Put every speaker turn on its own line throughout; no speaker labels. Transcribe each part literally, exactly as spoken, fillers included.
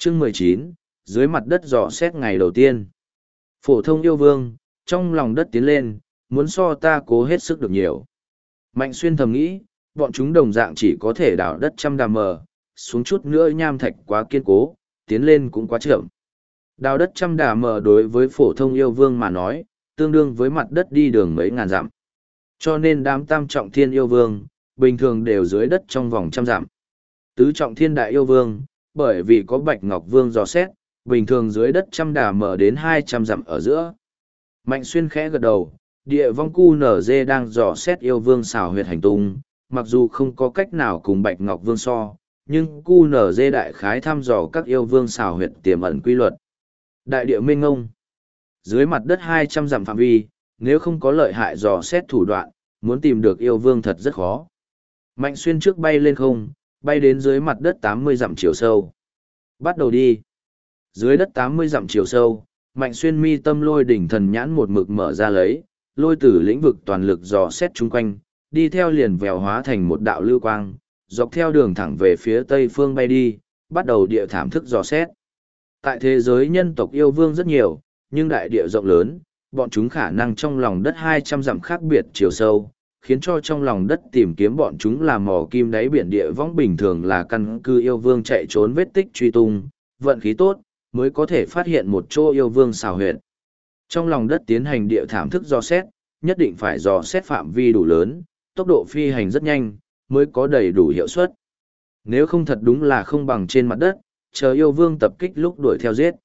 Chương mười chín, dưới mặt đất dò xét ngày đầu tiên. Phổ thông yêu vương, trong lòng đất tiến lên, muốn so ta cố hết sức được nhiều. Mạnh xuyên thầm nghĩ, bọn chúng đồng dạng chỉ có thể đào đất trăm đà mờ, xuống chút nữa nham thạch quá kiên cố, tiến lên cũng quá chậm. Đào đất trăm đà mờ đối với phổ thông yêu vương mà nói, tương đương với mặt đất đi đường mấy ngàn dặm. Cho nên đám tam trọng thiên yêu vương, bình thường đều dưới đất trong vòng trăm dặm. Tứ trọng thiên đại yêu vương, bởi vì có bạch ngọc vương dò xét, bình thường dưới đất trăm đà mở đến hai trăm dặm ở giữa. Mạnh xuyên khẽ gật đầu, địa vong cu nở dê đang dò xét yêu vương xảo huyệt hành tung, mặc dù không có cách nào cùng bạch ngọc vương so, nhưng cu nở dê đại khái thăm dò các yêu vương xảo huyệt tiềm ẩn quy luật. Đại địa mênh ngông, dưới mặt đất hai trăm dặm phạm vi, nếu không có lợi hại dò xét thủ đoạn, muốn tìm được yêu vương thật rất khó. Mạnh xuyên trước bay lên không, bay đến dưới mặt đất tám mươi dặm chiều sâu. Bắt đầu đi. Dưới đất tám mươi dặm chiều sâu, Mạnh xuyên mi tâm lôi đỉnh thần nhãn một mực mở ra lấy, lôi tử lĩnh vực toàn lực dò xét chung quanh, đi theo liền vèo hóa thành một đạo lưu quang, dọc theo đường thẳng về phía tây phương bay đi, bắt đầu địa thảm thức dò xét. Tại thế giới nhân tộc yêu vương rất nhiều, nhưng đại địa rộng lớn, bọn chúng khả năng trong lòng đất hai trăm dặm khác biệt chiều sâu, khiến cho trong lòng đất tìm kiếm bọn chúng là mò kim đáy biển địa võng bình thường là căn cứ yêu vương chạy trốn vết tích truy tung, vận khí tốt, mới có thể phát hiện một chỗ yêu vương xào huyệt. Trong lòng đất tiến hành địa thảm thức dò xét, nhất định phải dò xét phạm vi đủ lớn, tốc độ phi hành rất nhanh, mới có đầy đủ hiệu suất. Nếu không thật đúng là không bằng trên mặt đất, chờ yêu vương tập kích lúc đuổi theo giết.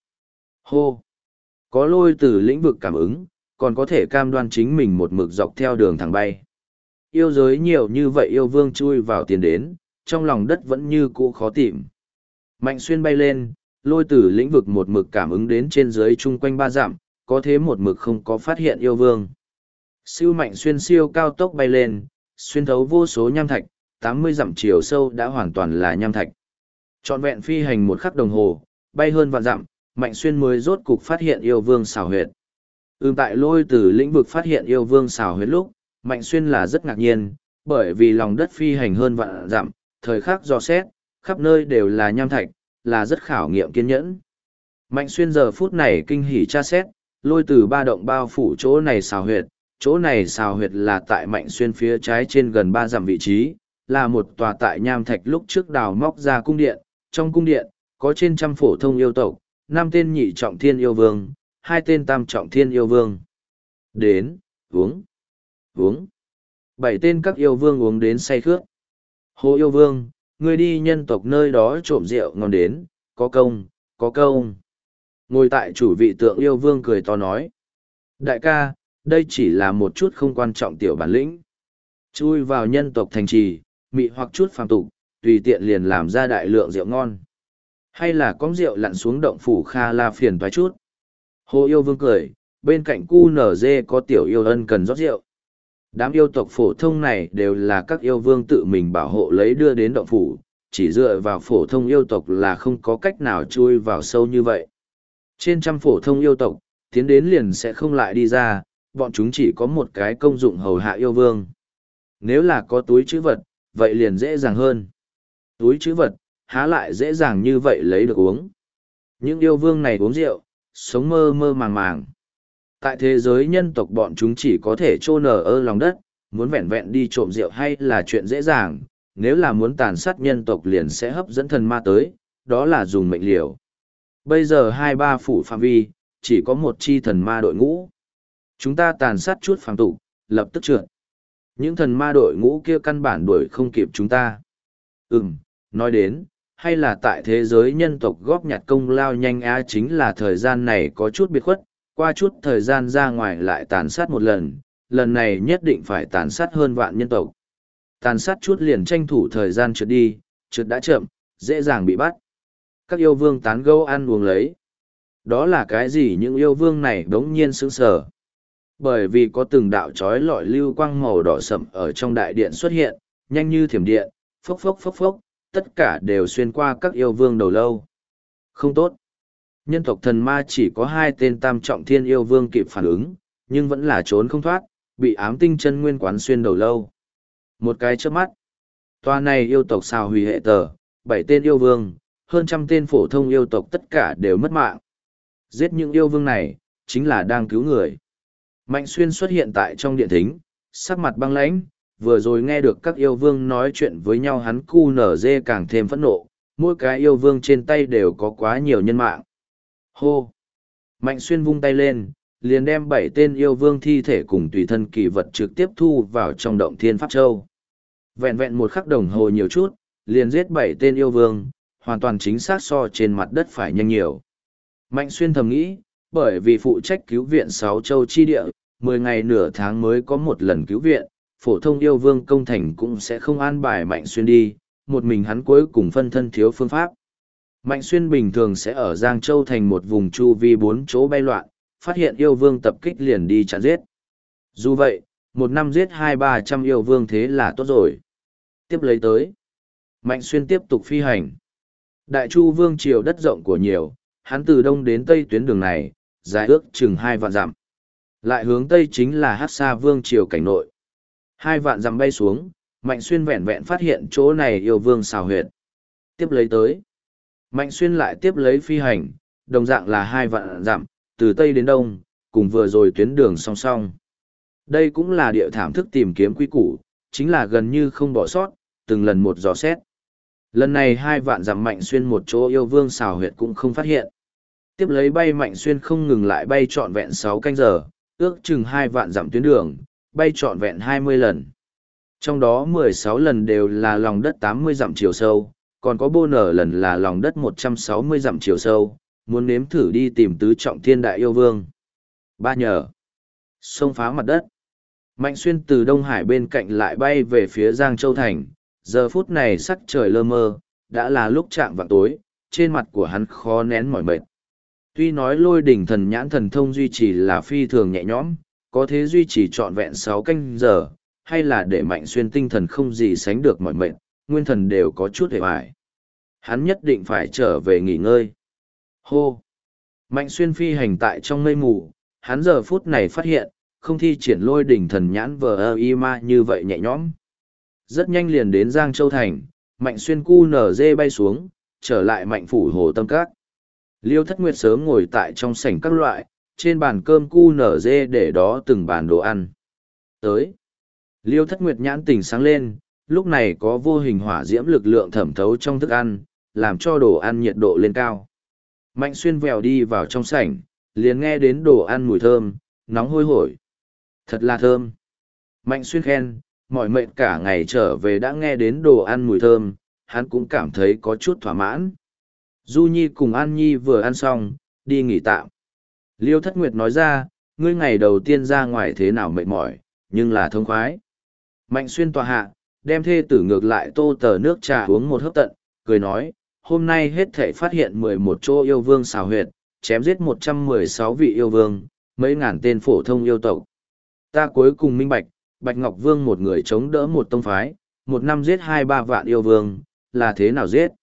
Hô! Có lôi từ lĩnh vực cảm ứng, còn có thể cam đoan chính mình một mực dọc theo đường thẳng bay. Yêu giới nhiều như vậy yêu vương chui vào tiền đến, trong lòng đất vẫn như cũ khó tìm. Mạnh xuyên bay lên, lôi từ lĩnh vực một mực cảm ứng đến trên dưới chung quanh ba dặm, có thế một mực không có phát hiện yêu vương. Siêu mạnh xuyên siêu cao tốc bay lên, xuyên thấu vô số nham thạch, tám mươi dặm chiều sâu đã hoàn toàn là nham thạch. Trọn vẹn phi hành một khắc đồng hồ, bay hơn vạn dặm, Mạnh xuyên mới rốt cục phát hiện yêu vương xảo huyệt. Ừm tại lôi từ lĩnh vực phát hiện yêu vương xảo huyệt lúc, Mạnh xuyên là rất ngạc nhiên, bởi vì lòng đất phi hành hơn vạn dặm, thời khắc dò xét, khắp nơi đều là nham thạch, là rất khảo nghiệm kiên nhẫn. Mạnh xuyên giờ phút này kinh hỉ tra xét, lôi từ ba động bao phủ chỗ này xào huyệt, chỗ này xào huyệt là tại Mạnh xuyên phía trái trên gần ba dặm vị trí, là một tòa tại nham thạch lúc trước đào móc ra cung điện, trong cung điện, có trên trăm phổ thông yêu tộc, năm tên nhị trọng thiên yêu vương, hai tên tam trọng thiên yêu vương. Đến, uống, uống. Bảy tên các yêu vương uống đến say khước. Hồ yêu vương, người đi nhân tộc nơi đó trộm rượu ngon đến, có công, có công. Ngồi tại chủ vị tượng yêu vương cười to nói. Đại ca, đây chỉ là một chút không quan trọng tiểu bản lĩnh. Chui vào nhân tộc thành trì, mị hoặc chút phàm tục, tùy tiện liền làm ra đại lượng rượu ngon. Hay là con rượu lặn xuống động phủ Kha La phiền toái chút. Hồ yêu vương cười, bên cạnh cu nở dê có tiểu yêu ân cần rót rượu. Đám yêu tộc phổ thông này đều là các yêu vương tự mình bảo hộ lấy đưa đến động phủ, chỉ dựa vào phổ thông yêu tộc là không có cách nào chui vào sâu như vậy. Trên trăm phổ thông yêu tộc, tiến đến liền sẽ không lại đi ra, bọn chúng chỉ có một cái công dụng hầu hạ yêu vương. Nếu là có túi trữ vật, vậy liền dễ dàng hơn. Túi trữ vật, há lại dễ dàng như vậy lấy được uống. Những yêu vương này uống rượu, sống mơ mơ màng màng. Tại thế giới nhân tộc bọn chúng chỉ có thể trô nở ở lòng đất, muốn vẹn vẹn đi trộm rượu hay là chuyện dễ dàng, nếu là muốn tàn sát nhân tộc liền sẽ hấp dẫn thần ma tới, đó là dùng mệnh liều. Bây giờ hai ba phủ phạm vi, chỉ có một chi thần ma đội ngũ. Chúng ta tàn sát chút phàm tục, lập tức trượt. Những thần ma đội ngũ kia căn bản đuổi không kịp chúng ta. Ừm, nói đến, hay là tại thế giới nhân tộc góp nhặt công lao nhanh á chính là thời gian này có chút biệt khuất, qua chút thời gian ra ngoài lại tàn sát một lần, lần này nhất định phải tàn sát hơn vạn nhân tộc. Tàn sát chút liền tranh thủ thời gian trượt đi, trượt đã chậm, dễ dàng bị bắt. Các yêu vương tán gẫu ăn uống lấy. Đó là cái gì những yêu vương này đống nhiên sững sờ. Bởi vì có từng đạo chói lọi lưu quang màu đỏ sậm ở trong đại điện xuất hiện, nhanh như thiểm điện, phốc phốc phốc phốc, tất cả đều xuyên qua các yêu vương đầu lâu. Không tốt. Nhân tộc thần ma chỉ có hai tên tam trọng thiên yêu vương kịp phản ứng, nhưng vẫn là trốn không thoát, bị ám tinh chân nguyên quán xuyên đầu lâu. Một cái chớp mắt. Toa này yêu tộc xào hủy hệ tờ, bảy tên yêu vương, hơn trăm tên phổ thông yêu tộc tất cả đều mất mạng. Giết những yêu vương này, chính là đang cứu người. Mạnh Xuyên xuất hiện tại trong điện thính, sắc mặt băng lãnh, vừa rồi nghe được các yêu vương nói chuyện với nhau hắn cu nở dê càng thêm phẫn nộ, mỗi cái yêu vương trên tay đều có quá nhiều nhân mạng. Hô! Mạnh Xuyên vung tay lên, liền đem bảy tên yêu vương thi thể cùng tùy thân kỳ vật trực tiếp thu vào trong động thiên pháp châu. Vẹn vẹn một khắc đồng hồ nhiều chút, liền giết bảy tên yêu vương, hoàn toàn chính xác so trên mặt đất phải nhanh nhiều. Mạnh Xuyên thầm nghĩ, bởi vì phụ trách cứu viện sáu châu chi địa, mười ngày nửa tháng mới có một lần cứu viện, phổ thông yêu vương công thành cũng sẽ không an bài Mạnh Xuyên đi, một mình hắn cuối cùng phân thân thiếu phương pháp. Mạnh Xuyên bình thường sẽ ở Giang Châu thành một vùng chu vi bốn chỗ bay loạn, phát hiện yêu vương tập kích liền đi chặn giết. Dù vậy, một năm giết hai ba trăm yêu vương thế là tốt rồi. Tiếp lấy tới. Mạnh Xuyên tiếp tục phi hành. Đại Chu vương triều đất rộng của nhiều, hắn từ đông đến tây tuyến đường này, dài ước chừng hai vạn dặm. Lại hướng tây chính là Hắc Sa vương triều cảnh nội. Hai vạn dặm bay xuống, Mạnh Xuyên vẹn vẹn phát hiện chỗ này yêu vương xào huyệt. Tiếp lấy tới. Mạnh Xuyên lại tiếp lấy phi hành, đồng dạng là hai vạn dặm, từ tây đến đông, cùng vừa rồi tuyến đường song song. Đây cũng là địa thảm thức tìm kiếm quy củ, chính là gần như không bỏ sót, từng lần một dò xét. Lần này hai vạn dặm Mạnh Xuyên một chỗ yêu vương xào huyệt cũng không phát hiện. Tiếp lấy bay Mạnh Xuyên không ngừng lại bay trọn vẹn sáu canh giờ, ước chừng hai vạn dặm tuyến đường, bay trọn vẹn hai mươi lần. Trong đó mười sáu lần đều là lòng đất tám mươi dặm chiều sâu, còn có bô nở lần là lòng đất một trăm sáu mươi dặm chiều sâu, muốn nếm thử đi tìm tứ trọng thiên đại yêu vương. Ba nhờ. Xông phá mặt đất. Mạnh Xuyên từ Đông Hải bên cạnh lại bay về phía Giang Châu Thành, giờ phút này sắc trời lơ mơ, đã là lúc chạm vào tối, trên mặt của hắn khó nén mỏi mệt. Tuy nói lôi đỉnh thần nhãn thần thông duy trì là phi thường nhẹ nhõm, có thế duy trì trọn vẹn sáu canh giờ, hay là để Mạnh Xuyên tinh thần không gì sánh được mỏi mệt, nguyên thần đều có chút hề hoài. Hắn nhất định phải trở về nghỉ ngơi. Hô! Mạnh Xuyên phi hành tại trong mây mù, hắn giờ phút này phát hiện, không thi triển lôi đỉnh thần nhãn vờ ơ y ma như vậy nhẹ nhõm. Rất nhanh liền đến Giang Châu Thành, Mạnh Xuyên cu nở dê bay xuống, trở lại Mạnh Phủ Hồ Tâm Các. Liêu Thất Nguyệt sớm ngồi tại trong sảnh các loại, trên bàn cơm cu nở dê để đó từng bàn đồ ăn. Tới. Liêu Thất Nguyệt nhãn tỉnh sáng lên, lúc này có vô hình hỏa diễm lực lượng thẩm thấu trong thức ăn, làm cho đồ ăn nhiệt độ lên cao. Mạnh Xuyên vèo đi vào trong sảnh, liền nghe đến đồ ăn mùi thơm, nóng hôi hổi. Thật là thơm. Mạnh Xuyên khen, mỏi mệt cả ngày trở về đã nghe đến đồ ăn mùi thơm, hắn cũng cảm thấy có chút thỏa mãn. Du Nhi cùng An Nhi vừa ăn xong, đi nghỉ tạm. Liêu Thất Nguyệt nói ra, ngươi ngày đầu tiên ra ngoài thế nào mệt mỏi, nhưng là thông khoái. Mạnh Xuyên tòa hạ, đem thê tử ngược lại tô tờ nước trà uống một hớp tận, cười nói, hôm nay hết thể phát hiện mười một chỗ yêu vương xào huyệt, chém giết một trăm mười sáu vị yêu vương, mấy ngàn tên phổ thông yêu tộc. Ta cuối cùng minh bạch, Bạch Ngọc Vương một người chống đỡ một tông phái, một năm giết hai ba vạn yêu vương, là thế nào giết?